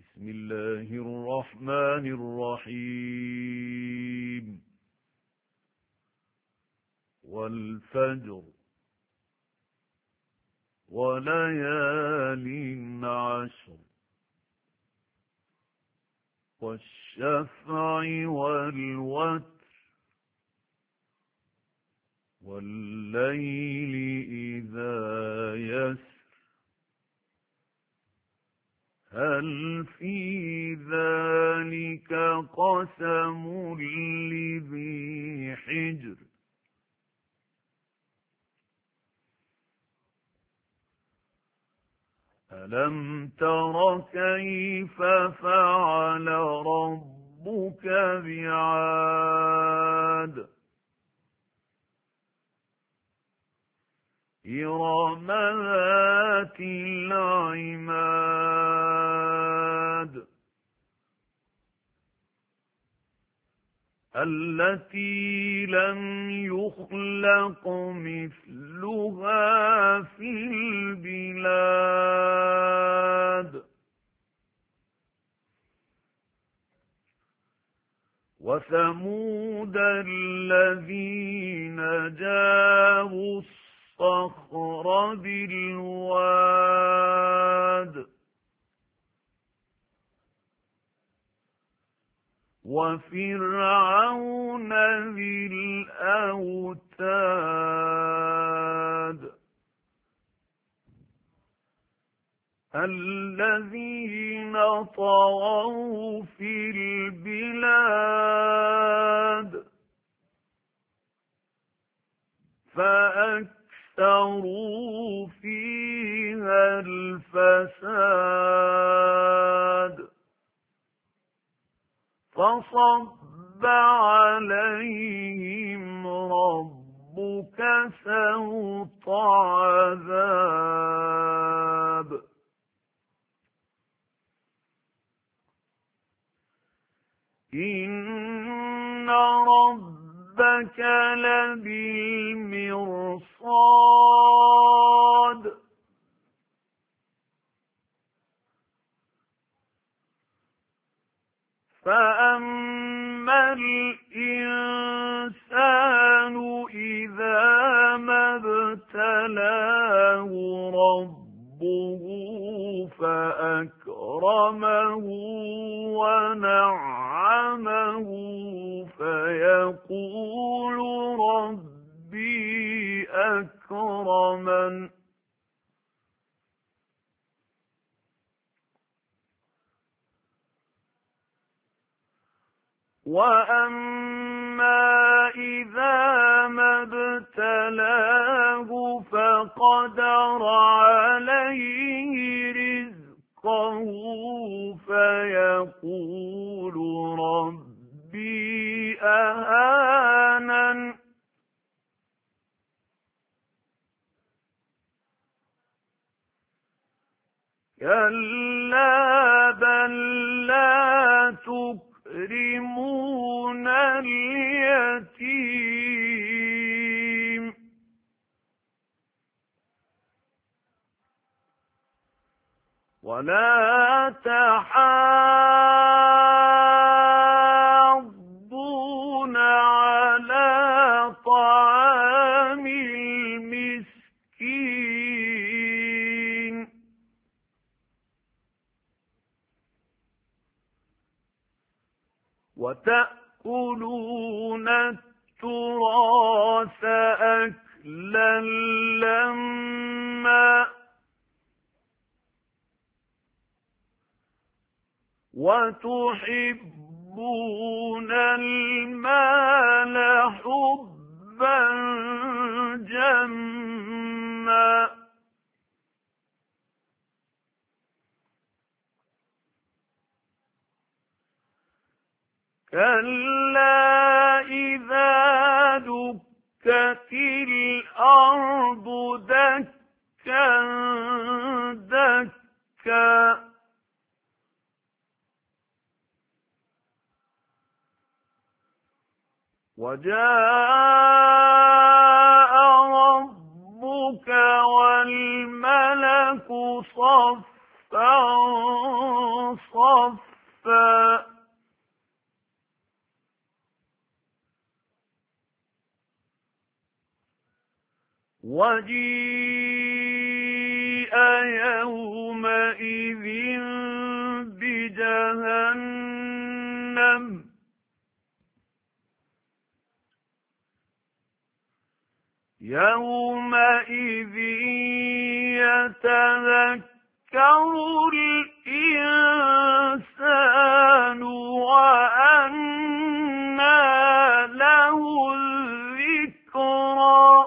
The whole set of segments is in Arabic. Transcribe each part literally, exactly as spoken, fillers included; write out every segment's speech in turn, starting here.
بسم الله الرحمن الرحيم والفجر وليال عشر والشفع والوتر والليل إذا يسر هل في ذلك قسم لذي حجر ألم تر كيف فعل ربك بعاد إرم ذات العماد التي لم يخلق مثلها في البلاد وثمود الذين جابوا الصخر بالواد وفرعون ذي الأوتاد الذين طغوا في البلاد فأكثروا فيها الفساد فصب عليهم ربك سوط عذاب إن ربك لبالمرصاد فأما الإنسان إذا ما ابتلاه ربه فأكرمه ونعمه فيقول ربي أكرمن وأما إذا ما ابتلاه فقدر عليه رزقه فيقول ربي أهانن كلا بل لا تكرمون اليتيم ولا تحاضون على طعام المسكين وتأكلون التراث أكلا لما وتحبون المال حبا جما كلا إذا دكت الأرض دكا دكا وجاء ربك والملك صفا صفا وجيء يومئذ بجهنم يومئذ يتذكر الإنسان وأنى له الذكرى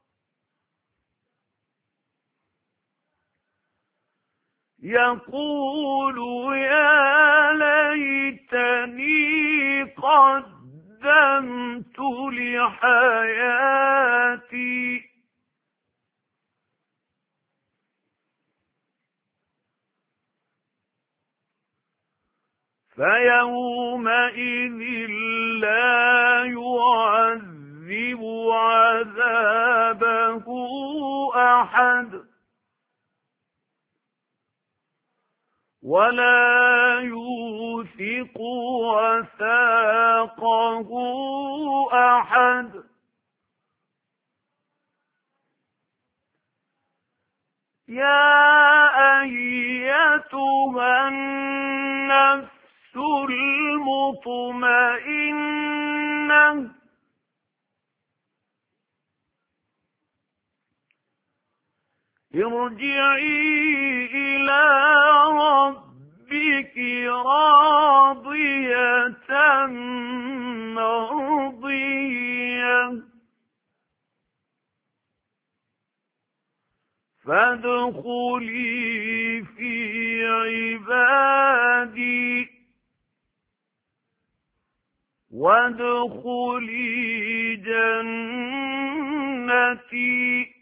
يقول يا ليتني قدمت لحياتي فيومئذ لا يعذب عذابه أحد ولا يوثق وثاقه أحد يا أيتها النفس المطمئنة ارجعي إلى ربك راضية مرضية فادخلي في عبادي وادخلي جنتي